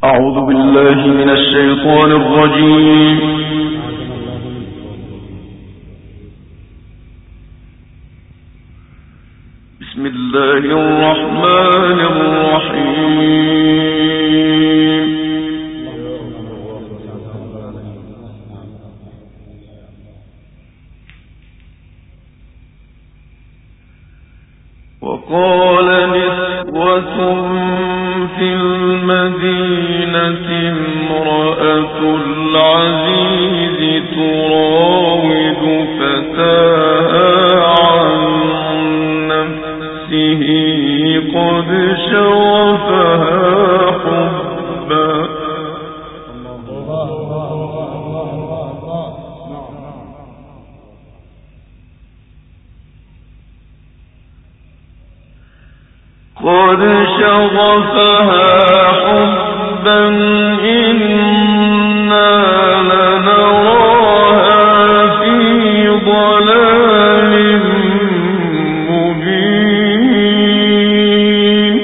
أعوذ بالله من الشيطان الرجيم. بسم الله الرحمن الرحيم. وقال نسوة في المدينة امرأة العزيز تراود فتاها عن نفسه قد شغفها حبا. قد شغفها حبا إنا لنراها في ضلال مبين.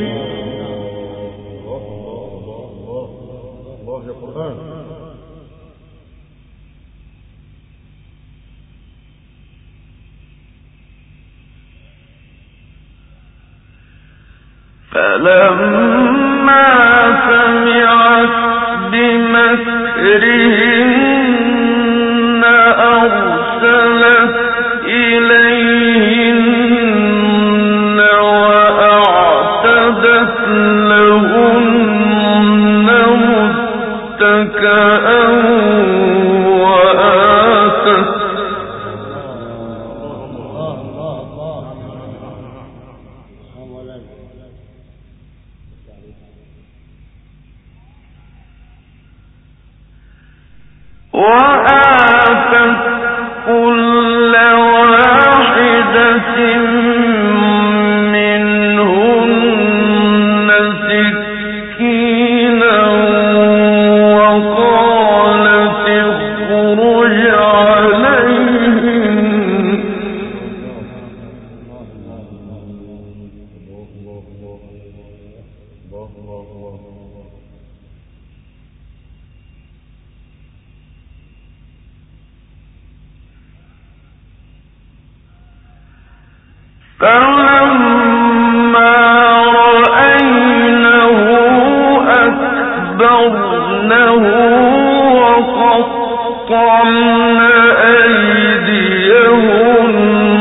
فلما سمعت بمكرهن أرسلت إليهن وأعتدت لهن متكئا وآتت كل واحدة منهن سكينا وقالت اخرج عليهن. فلما رأينه أكبرنه وقطعن أيديهن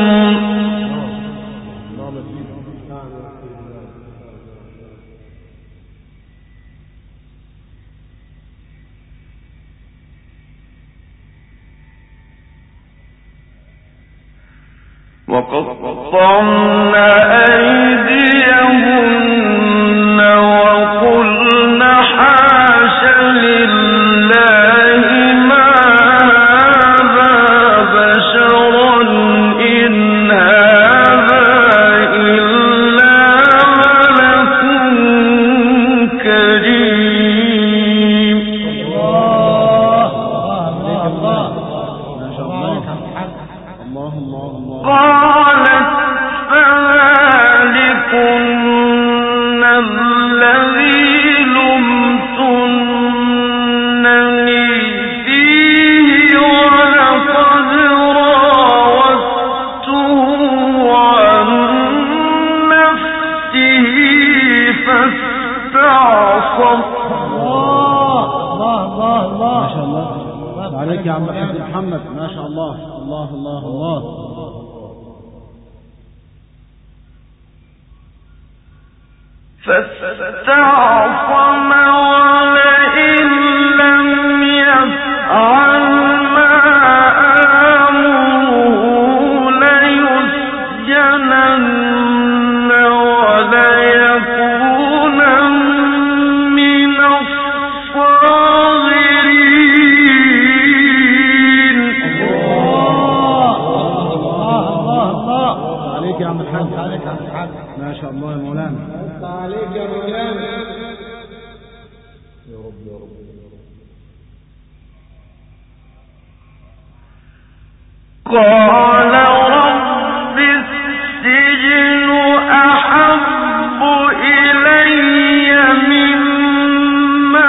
وقلن حاش لله ما هذا بشرا إن هذا إلا ملك كريم. قالت فذلكن الذي لمتنني فيه ولقد راودته عن نفسه فاستعصم. ما شاء الله عليك يا عم عبد محمد، ما شاء الله. الله الله الله. فاستعصم ولئن لم يفعل ما آمره ليسجنن وليكونا من الصاغرين. عليك يا عم الحاج، ما شاء الله يا مولانا. عليك يا مولانا. يا رب يا رب. قال رب السجن أحب إلي مما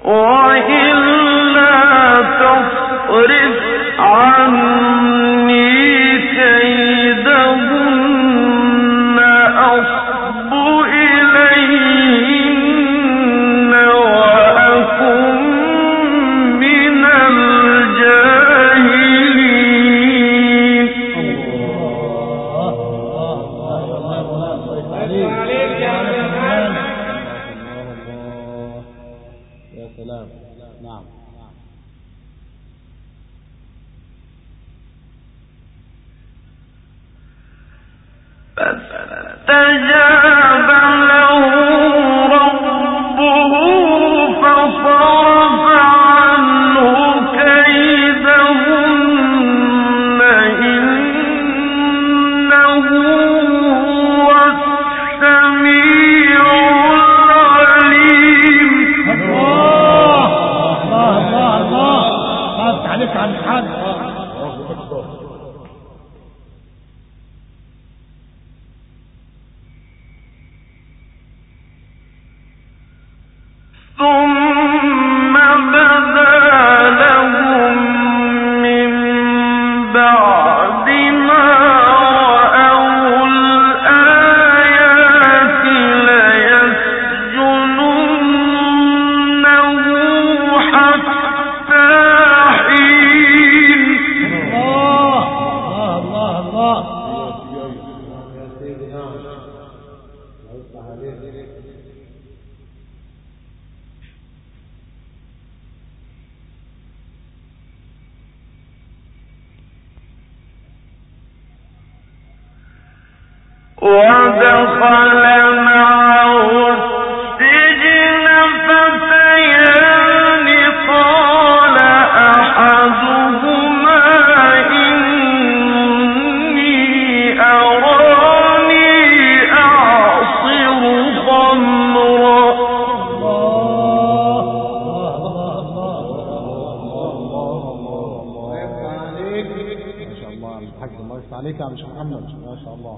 وإلا تصرف عني كيدهن أصب إليهن وأكن من الجاهلين. يا سلام. نعم. فاستجاب له ربه فصرف عنه كيدهن إنه هو السميع العليم. الله خافت عليك عن حد. ثم بدا لهم من بعد ما رأوا الآيات ليسجننه حتى حين. الله ودخل معه السجن فتيان قال أحدهما إني أراني أعصر خمرا. عليك يا مش محمد. ما شاء الله.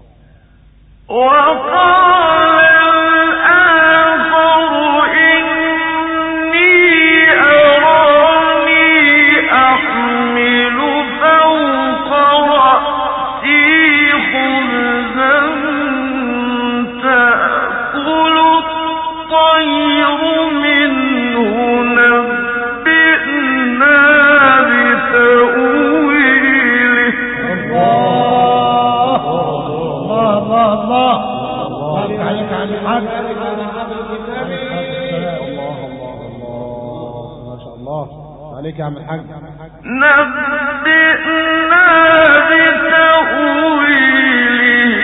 وقال الآخر إني أراني أحمل فوق رأسي خبزا تأكل الطير منه نبئنا بتأويله. الله عليك عن الحق. ما شاء الله عليك يا عم الحاج. نبئنا بتأويله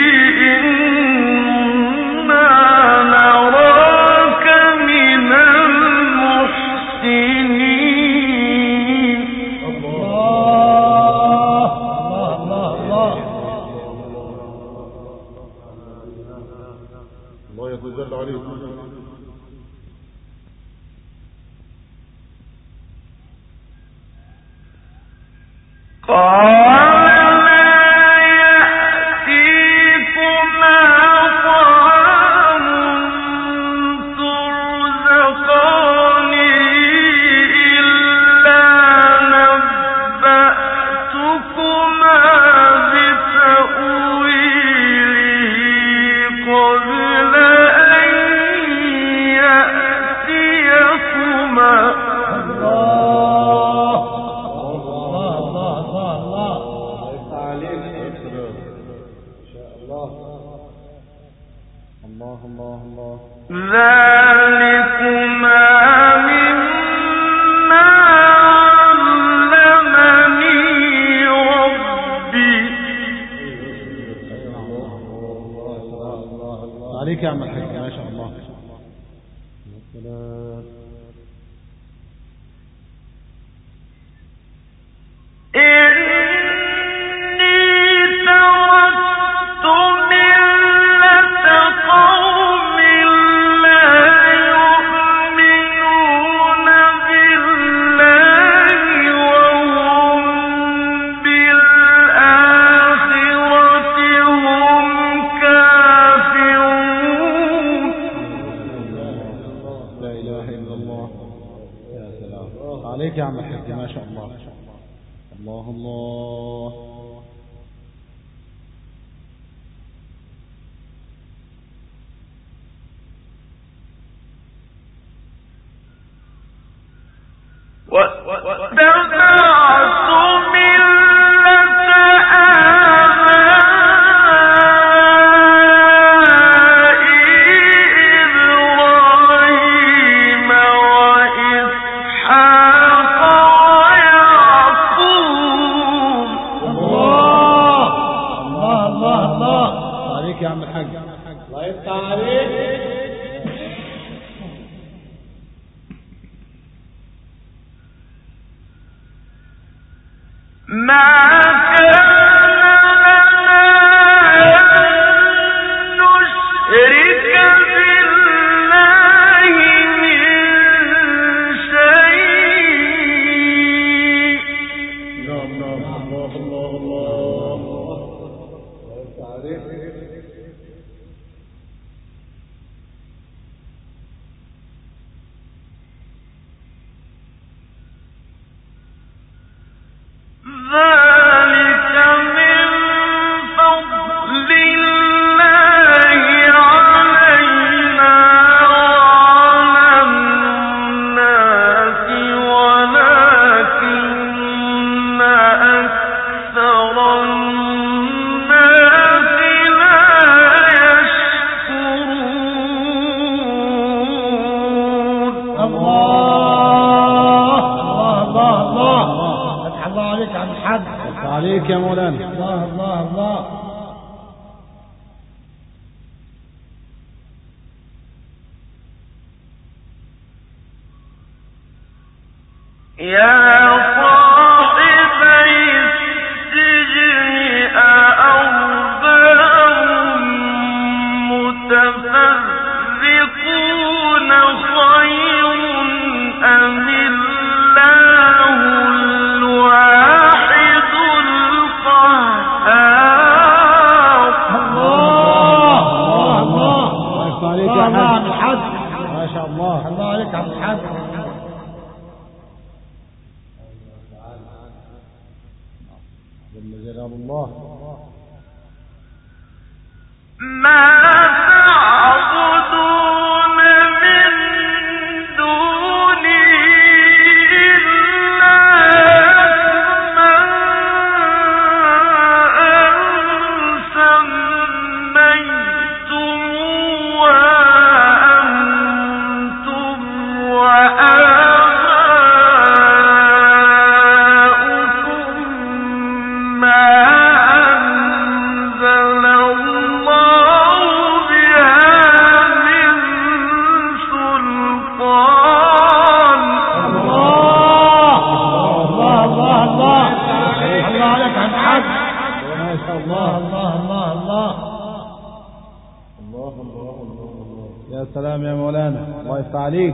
إنا نراك من المحسنين. الله يتجلى عليه. قال لا يأتيكما طعام ترزقانه إلا نبأتكما بتأويله قبل أن يأتيكما. ذلكما مما علمني ربي. عليك يا عم الحاج. ما شاء الله. لا إله إلا الله. عليك يا عم الحاج ما شاء الله. الله الله. عليك يا مولانا. الله الله الله. يا سلام يا مولانا. الله يفتح عليك.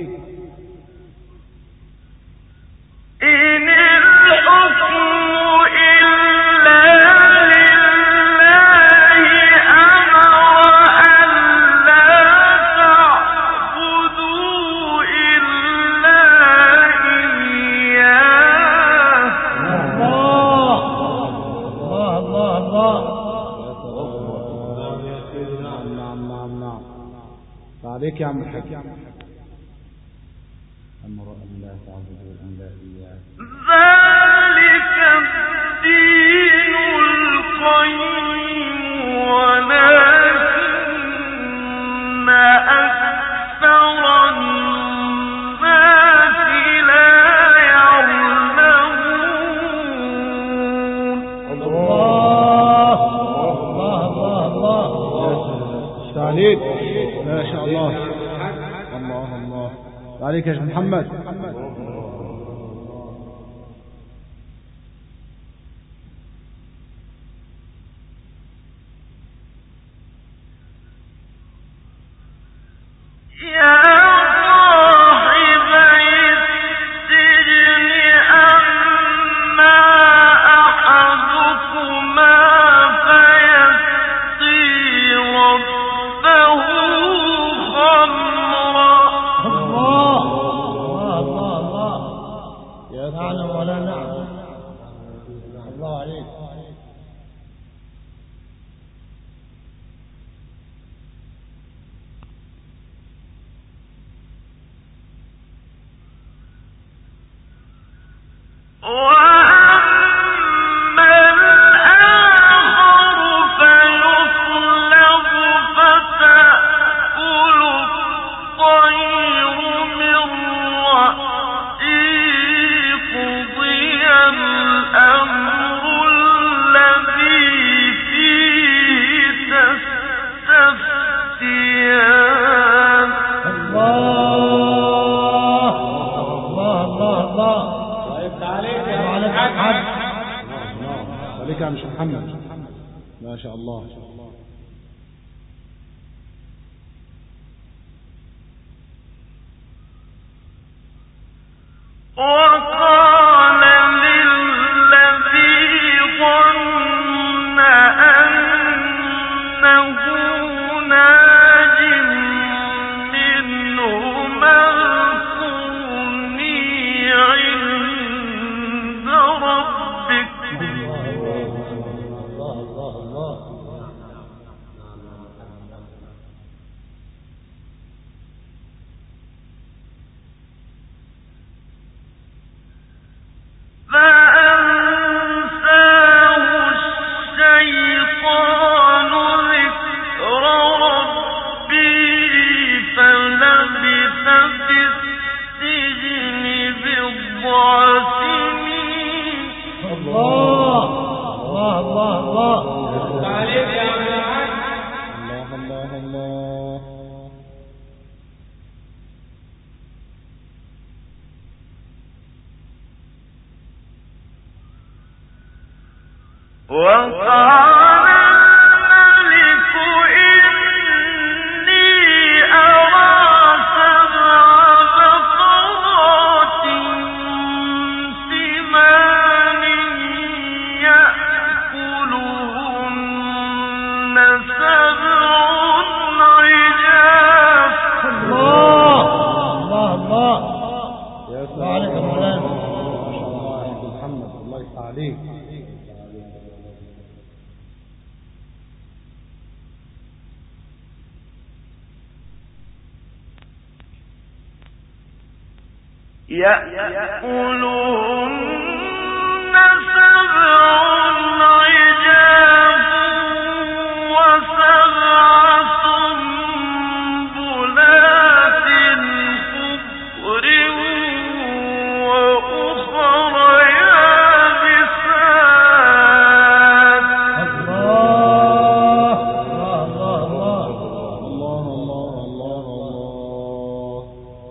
إن الحكم إلا لله أمر أن لا تعبدوا إلا إياه. الله الله الله. عليك يا عم الحاج. أمر أن لا تعبدوا إلا إياه. ذلك الدين القيم ولكن أكثر الناس لا يعلمون. الله الله الله الله. عليك ما شاء الله. الله الله عليك يا شيخ محمد. ما شاء الله. وقال للذي ظن أنه ناج منهما اذكرني عند ربك فأنساه الشيطان ذكر ربه فلبث في السجن بضع سنين. الله الله الله الله عليك يا عم الحاج. الله الله الله. وقال الملك إني أرى سبع بقرات سمان يأكلهن سبع عجاف. الله الله الله. يا سلام عليك يا مولانا. ما شاء الله يا عبد محمد، الله يفتح عليك. يأكلهن سبع عجاف وسبع سنبلات خضر وأخر يابسات. الله الله الله الله الله الله.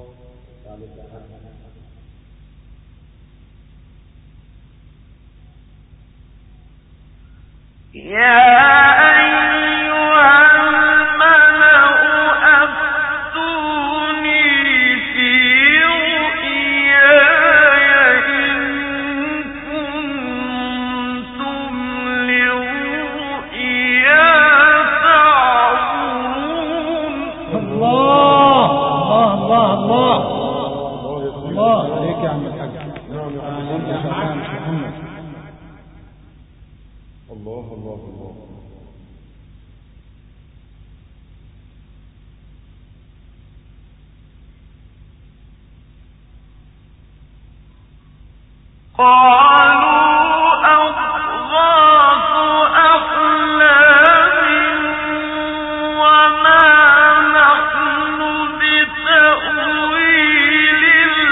يا أيها الملأ أفتوني في رؤياي إن كنتم لرؤيا تعبرون. الله الله الله الله عليك يا عم الحاج. انت شغال مش محمد. الله الله الله. قالوا أضغاث أحلام وما نحن بتأويل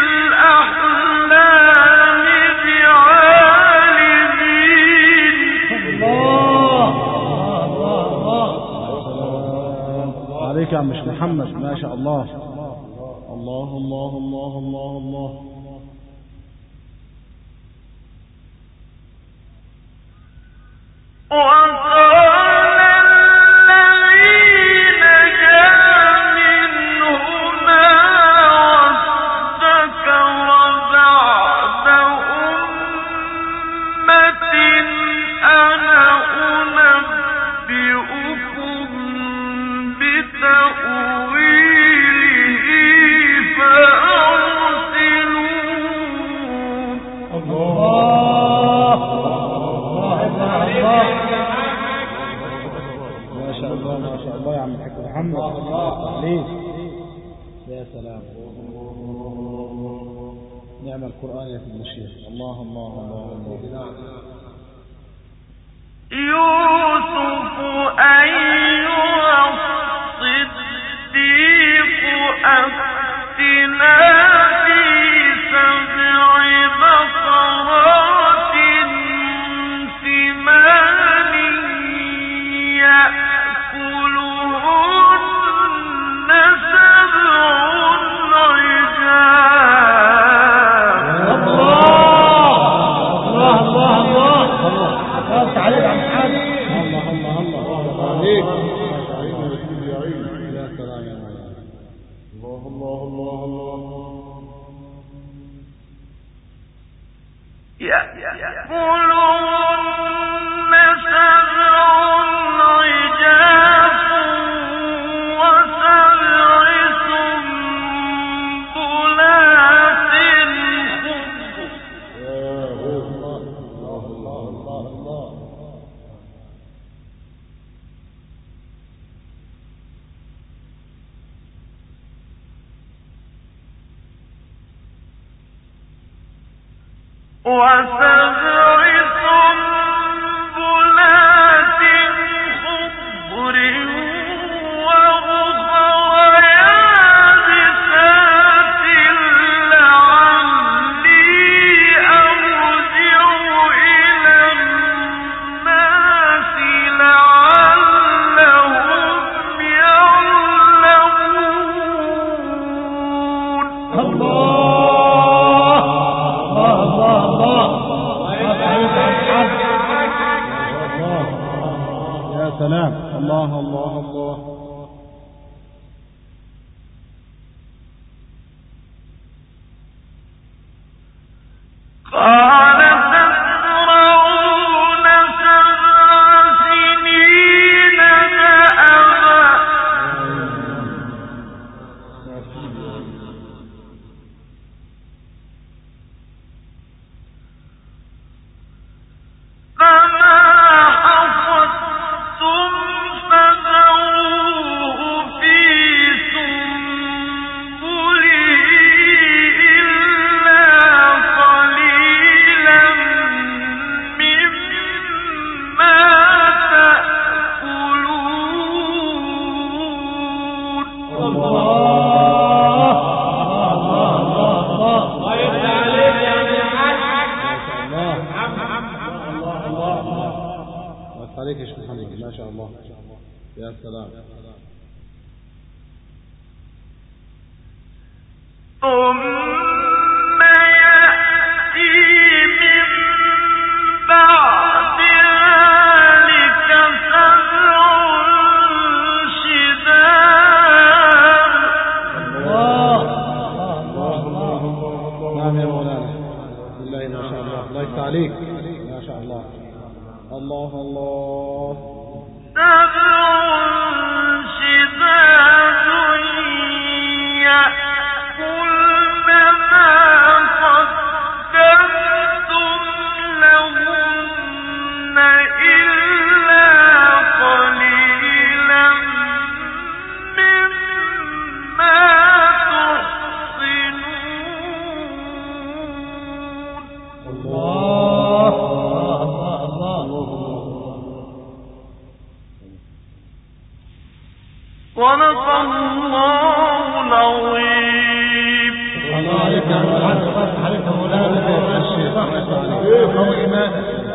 الأحلام بعالمين. الله الله الله عليك يا مش محمد. ما شاء الله. الله الله الله الله الله. وقال الذي نجا منهما واستكبر بعد أمة أنا أنبئكم بتأويله فأرسلون. الله ما شاء الله ما شاء الله يا عم الحاج محمد. ليه يا سلام. نعم القرآن يا ابن الشيخ. الله الله الله الله. يوسف أيها الصديق أفتنا في 7 بقرات ثمان يأكلهن 7 عجاف. الله الله الله الله. تعالى عن حالك. الله الله الله عليك. يا سلام يا مولانا. الله الله الله الله. يأكلهن 7 عجاف و7 سنبلات خضر وأخر يابسات لعلي أرجع إلى الناس لعلهم يعلمون. سلام. الله الله الله. قال تزرعون 7 سنين دأبا فما حصدتم فذروه في سنبله إلا قليلا مما تأكلون. عليك يا شيخ محمد. ما شاء الله. يا سلام. ثم يأتي من بعد ذلك 7 شداد. نعم يا مولانا. بسم الله ما شاء الله. الله يفتح عليك. ما شاء الله. الله الله. 7 شداد يأكلن ما قدمتم لهن إلا قليلا مما تحصنون. الله صدق الله العظيم. الله عليك يا مولانا. قوي إيمانك.